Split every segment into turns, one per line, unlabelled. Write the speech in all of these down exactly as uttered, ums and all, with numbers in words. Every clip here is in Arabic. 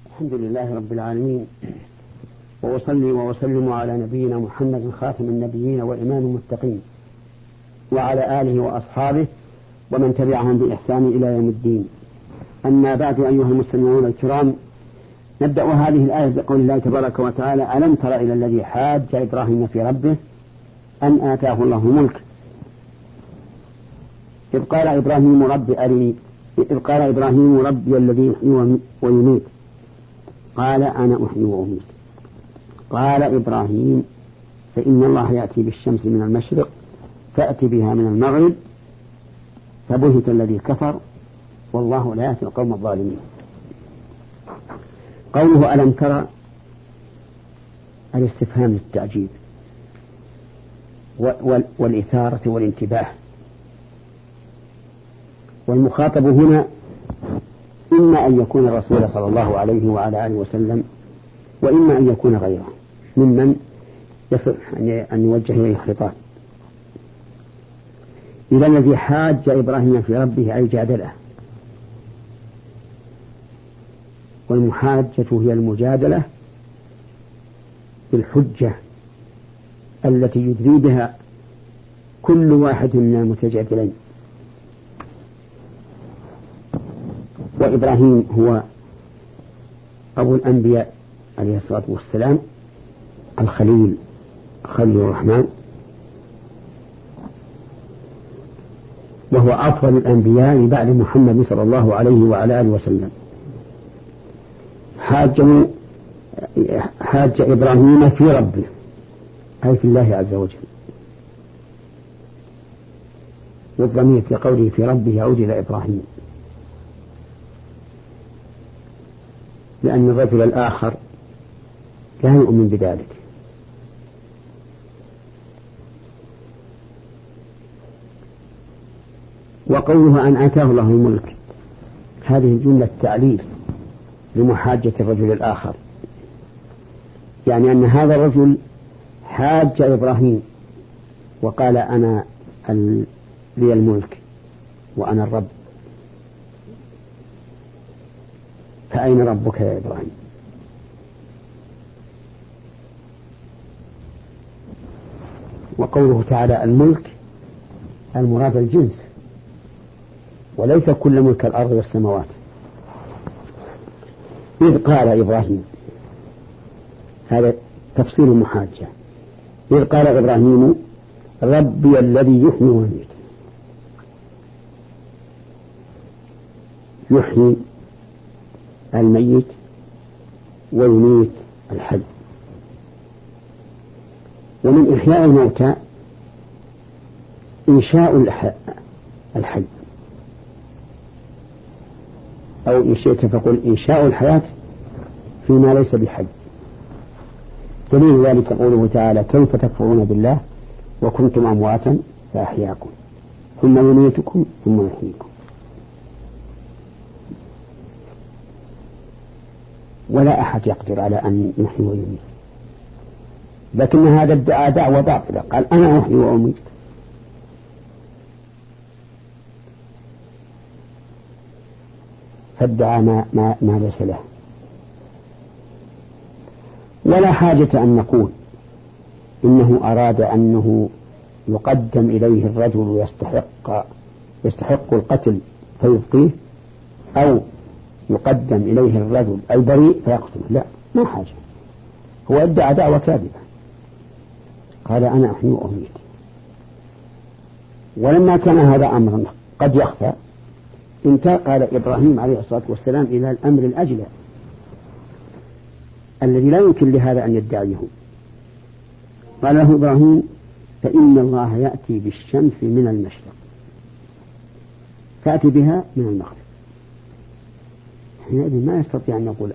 الحمد لله رب العالمين، وأصلي وأسلم على نبينا محمد خاتم النبيين وإمام المتقين، وعلى آله وأصحابه ومن تبعهم بإحسان إلى يوم الدين. أما بعد، أيها المستمعون الكرام، نبدأ هذه الآية بقول الله تبارك وتعالى: ألم تر إلى الذي حاج إبراهيم في ربه أن آتاه الله الملك إذ قال إبراهيم رب أرني إذ قال إبراهيم ربي الذي يحيي ويميت قال أنا أحيي وأميت. قال إبراهيم: فإن الله يأتي بالشمس من المشرق فأتي بها من المغرب فبهت الذي كفر والله لا يهدي القوم الظالمين. قوله ألم ترى الاستفهام للتعجيب والإثارة والانتباه، والمخاطب هنا إما أن يكون الرسول صلى الله عليه وعلى آله وسلم، وإما أن يكون غيره ممن يصح أن يوجه إليه الخطاب. إذا الذي حاج إبراهيم في ربه أي جادله، والمحاجة هي المجادلة بالحجة التي يدري بها كل واحد من المتجادلين. وإبراهيم هو أبو الأنبياء عليه الصلاة والسلام، الخليل خليل الرحمن، وهو أفضل الأنبياء بعد محمد صلى الله عليه وعلى آله وسلم. حاج حاج إبراهيم في ربه أي في الله عز وجل، والضمير في قوله في ربه يعود إلى إبراهيم، لأن الرجل الآخر لا يؤمن بذلك. وقولها أن آتاه الله الملك، هذه جملة تعليل لمحاجة الرجل الآخر، يعني أن هذا الرجل حاج إبراهيم وقال أنا لي الملك وأنا الرب، فأين ربك يا إبراهيم؟ وقوله تعالى الملك المراد الجنس، وليس كل ملك الأرض والسماوات. إذ قال إبراهيم، هذا تفصيل محاجة، إذ قال إبراهيم ربي الذي يحيي ويميت. يحيي الميت ويميت الحي، ومن إحياء الموتى إنشاء الحي، أو إن شئت فقل إنشاء الحياة فيما ليس بحي. دليل ذلك قوله تعالى كيف تكفرون بالله وكنتم أمواتا فأحياكم ثم يميتكم ثم يحييكم. ولا أحد يقدر على أن يحيي ويميت، لكن هذا ادعى دعوة باطلة، قال أنا أحيي وأميت. فادعى ما, ما, ما ليس له. ولا حاجة أن نقول إنه أراد أنه يقدم إليه الرجل ويستحق يستحق القتل فيبقيه، أو يقدم إليه الرجل البريء فيقتله، لا، ما حاجة. هو ادعى دعوة كاذبة، قال أنا أحيي وأميت. ولما كان هذا أمرا قد يخفى، انتقل إبراهيم عليه الصلاة والسلام إلى الأمر الأجلى الذي لا يمكن لهذا أن يدعيه. قال له إبراهيم فإن الله يأتي بالشمس من المشرق فأتي بها من المغرب. حينئذ ما يستطيع أن يقول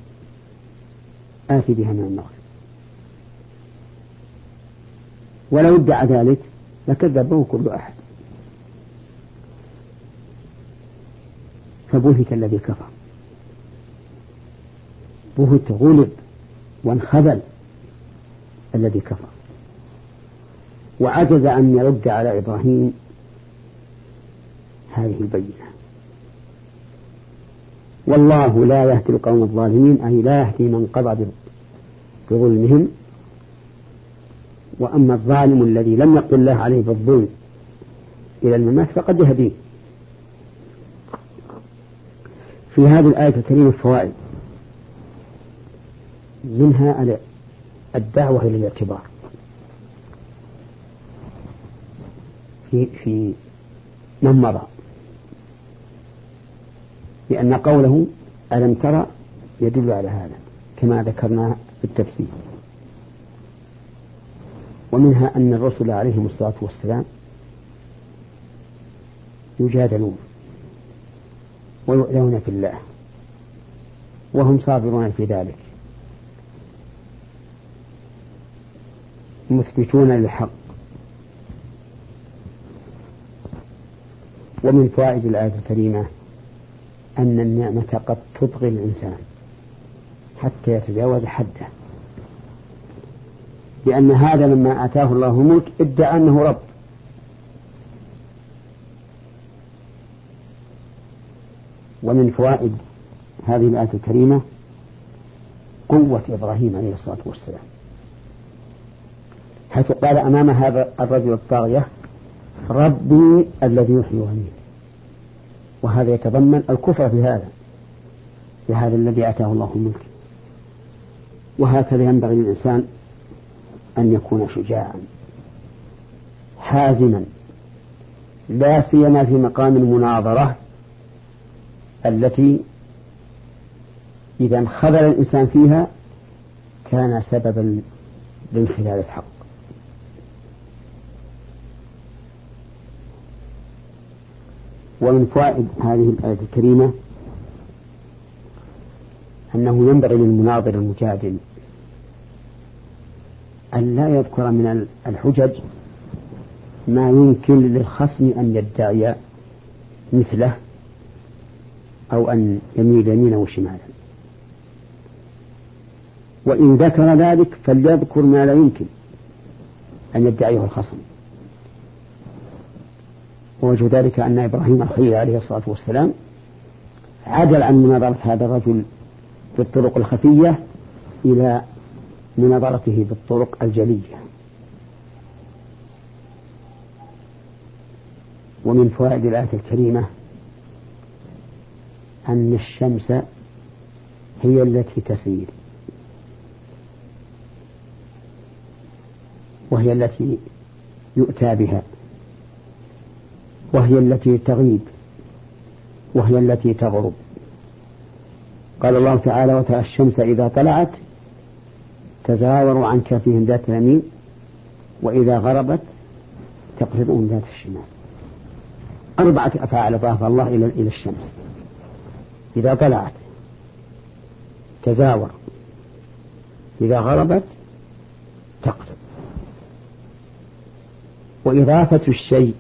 آتي بها من المغرب، ولو ادعى ذلك لكذبه كل أحد. فبهت الذي كفر، بهت غلب وانخذل الذي كفر، وعجز أن يرد على إبراهيم هذه البينة. والله لا يهدي القوم الظالمين، أي لا يهدي من قضى بظلمهم. وأما الظالم الذي لم يقل الله عليه بالظلم إلى الممات فقد يهديه. في هذه الآية الكريمة فوائد، منها الدعوة إلى الاعتبار في في من مضى، لأن قوله ألم ترى يدل على هذا كما ذكرنا في التفسير. ومنها أن الرسل عليهم الصلاة والسلام يجادلون ويؤذون في الله وهم صابرون في ذلك مثبتون للحق. ومن فوائد الآية الكريمة أن النعمة قد تطغي الإنسان حتى يتجاوز حده، لأن هذا لما آتاه الله الملك ادعى أنه رب. ومن فوائد هذه الآية الكريمة قوة إبراهيم عليه الصلاة والسلام، حيث قال أمام هذا الرجل الطاغية ربي الذي يحيي ويميت، وهذا يتضمن الكفر بهذا بهذا الذي آتاه الله الملك. وهكذا ينبغي للإنسان أن يكون شجاعا حازما، لا سيما في مقام المناظرة التي إذا انخذل الإنسان فيها كان سببا لانخلال الحق. ومن فوائد هذه الآية الكريمة أنه ينبغي للمناظر المجادل أن لا يذكر من الحجج ما يمكن للخصم أن يدعي مثله أو أن يميل يمينا وشمالا، وإن ذكر ذلك فليذكر ما لا يمكن أن يدعيه الخصم. ووجه ذلك أن إبراهيم الخليل عليه الصلاة والسلام عدل عن مناظرة هذا الرجل بالطرق الخفية إلى مناظرته بالطرق الجلية. ومن فوائد الآية الكريمة أن الشمس هي التي تسير، وهي التي يؤتى بها، وهي التي تغيب، وهي التي تغرب. قال الله تعالى وترى الشمس إذا طلعت تزاور عن كهفهم ذات اليمين وإذا غربت تقرضهم ذات الشمال. أربعة أفعال أضاف الله إلى إلى الشمس: إذا طلعت تزاور، إذا غربت تقرض. وإضافة الشيء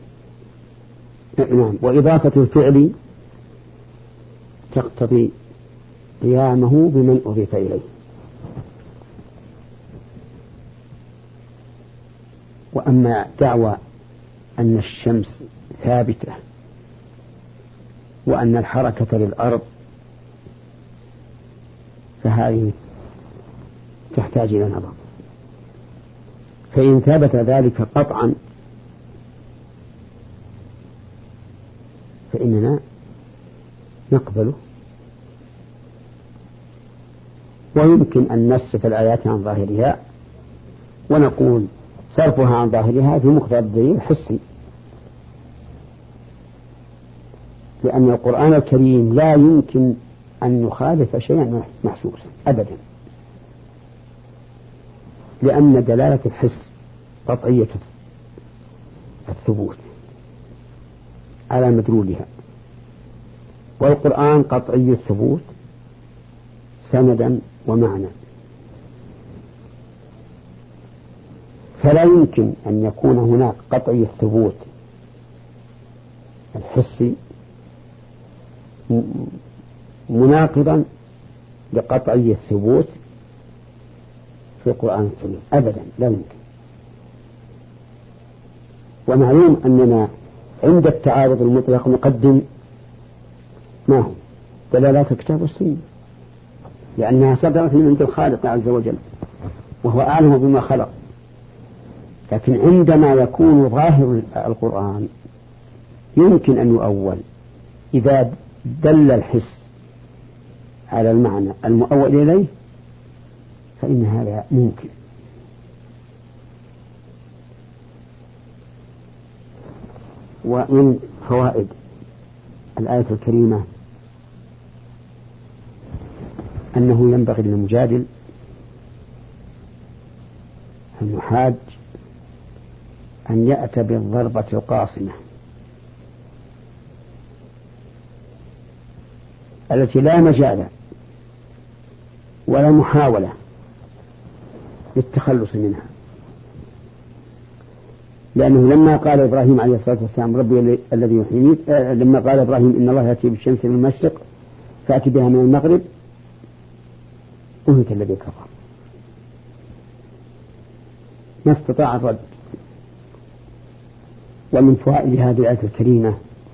نعم وإضافة الفعل تقتضي قيامه بمن أضيف إليه. وأما دعوى أن الشمس ثابتة وأن الحركة للأرض فهذه تحتاج إلى نظر. فإن ثبت ذلك قطعا فإننا نقبله، ويمكن أن نصرف الآيات عن ظاهرها ونقول صرفها عن ظاهرها في مقتضى الدليل الحسي، لأن القرآن الكريم لا يمكن أن يخالف شيئا محسوسا أبدا، لأن دلالة الحس قطعية الثبوت على مدلولها، والقرآن قطعي الثبوت سندا ومعنى. فلا يمكن أن يكون هناك قطعي الثبوت الحسي مناقضا لقطعي الثبوت في القرآن الكريم أبدا، لا يمكن. ومعلوم أننا عند التعارض المطلق نقدم ما هو دلالات الكتاب والسنة، لأنها صدرت من عند الخالق عز وجل وهو أعلم بما خلق. لكن عندما يكون ظاهر القرآن يمكن أن يؤول إذا دل الحس على المعنى المؤول إليه فإن هذا ممكن. ومن فوائد الآية الكريمة أنه ينبغي للمجادل المحاج أن يأتي بالضربة القاصمة التي لا مجال ولا محاولة للتخلص منها، لأنه لما قال إبراهيم عليه الصلاة والسلام ربي الذي يحييني، آه لما قال إبراهيم إن الله يأتي بالشمس من المشرق فأتي بها من المغرب أهلك الذي كفر، ما استطاع الرد. ومن فوائد هذه الآية الكريمة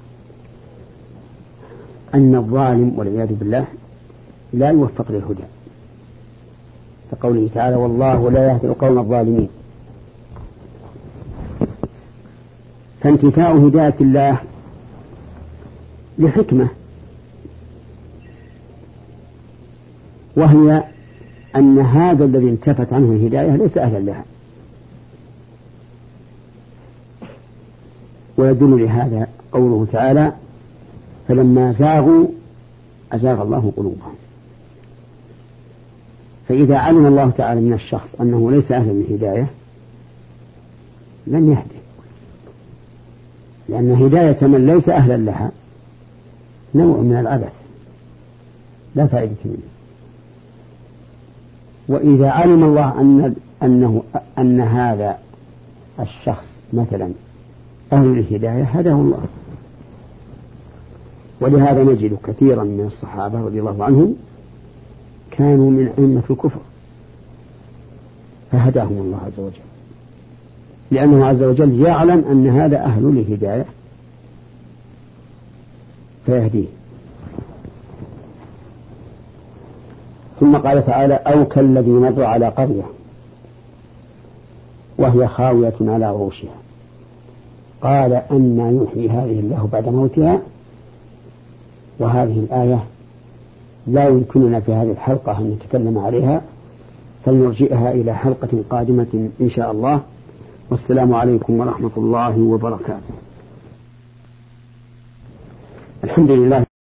أن الظالم والعياذ بالله لا يوفق للهدى، كقوله تعالى والله لا يهدي القوم الظالمين. فانتفاء هداية الله لحكمة، وهي أن هذا الذي انتفت عنه الهداية ليس أهلا لها، ويدل لهذا قوله تعالى فلما زاغوا أزاغ الله قلوبهم. فإذا علم الله تعالى من الشخص أنه ليس أهلا للهداية لن يهدي، لأن هداية من ليس أهلا لها نوع من العبث لا فائدة منه. وإذا علم الله أن أنه أن هذا الشخص مثلا أهل الهداية هداه الله. ولهذا نجد كثيرا من الصحابة رضي الله عنهم كانوا من أئمة الكفر فهداهم الله عز وجل، لأنه عز وجل يعلم أن هذا أهل الهداية فيهديه. ثم قال تعالى أو كالذي مر على قرية وهي خاوية على عروشها قال أنى يحيي هذه الله بعد موتها. وهذه الآية لا يمكننا في هذه الحلقة أن نتكلم عليها، فلنرجئها إلى حلقة قادمة إن شاء الله. والسلام عليكم ورحمة الله وبركاته. الحمد لله.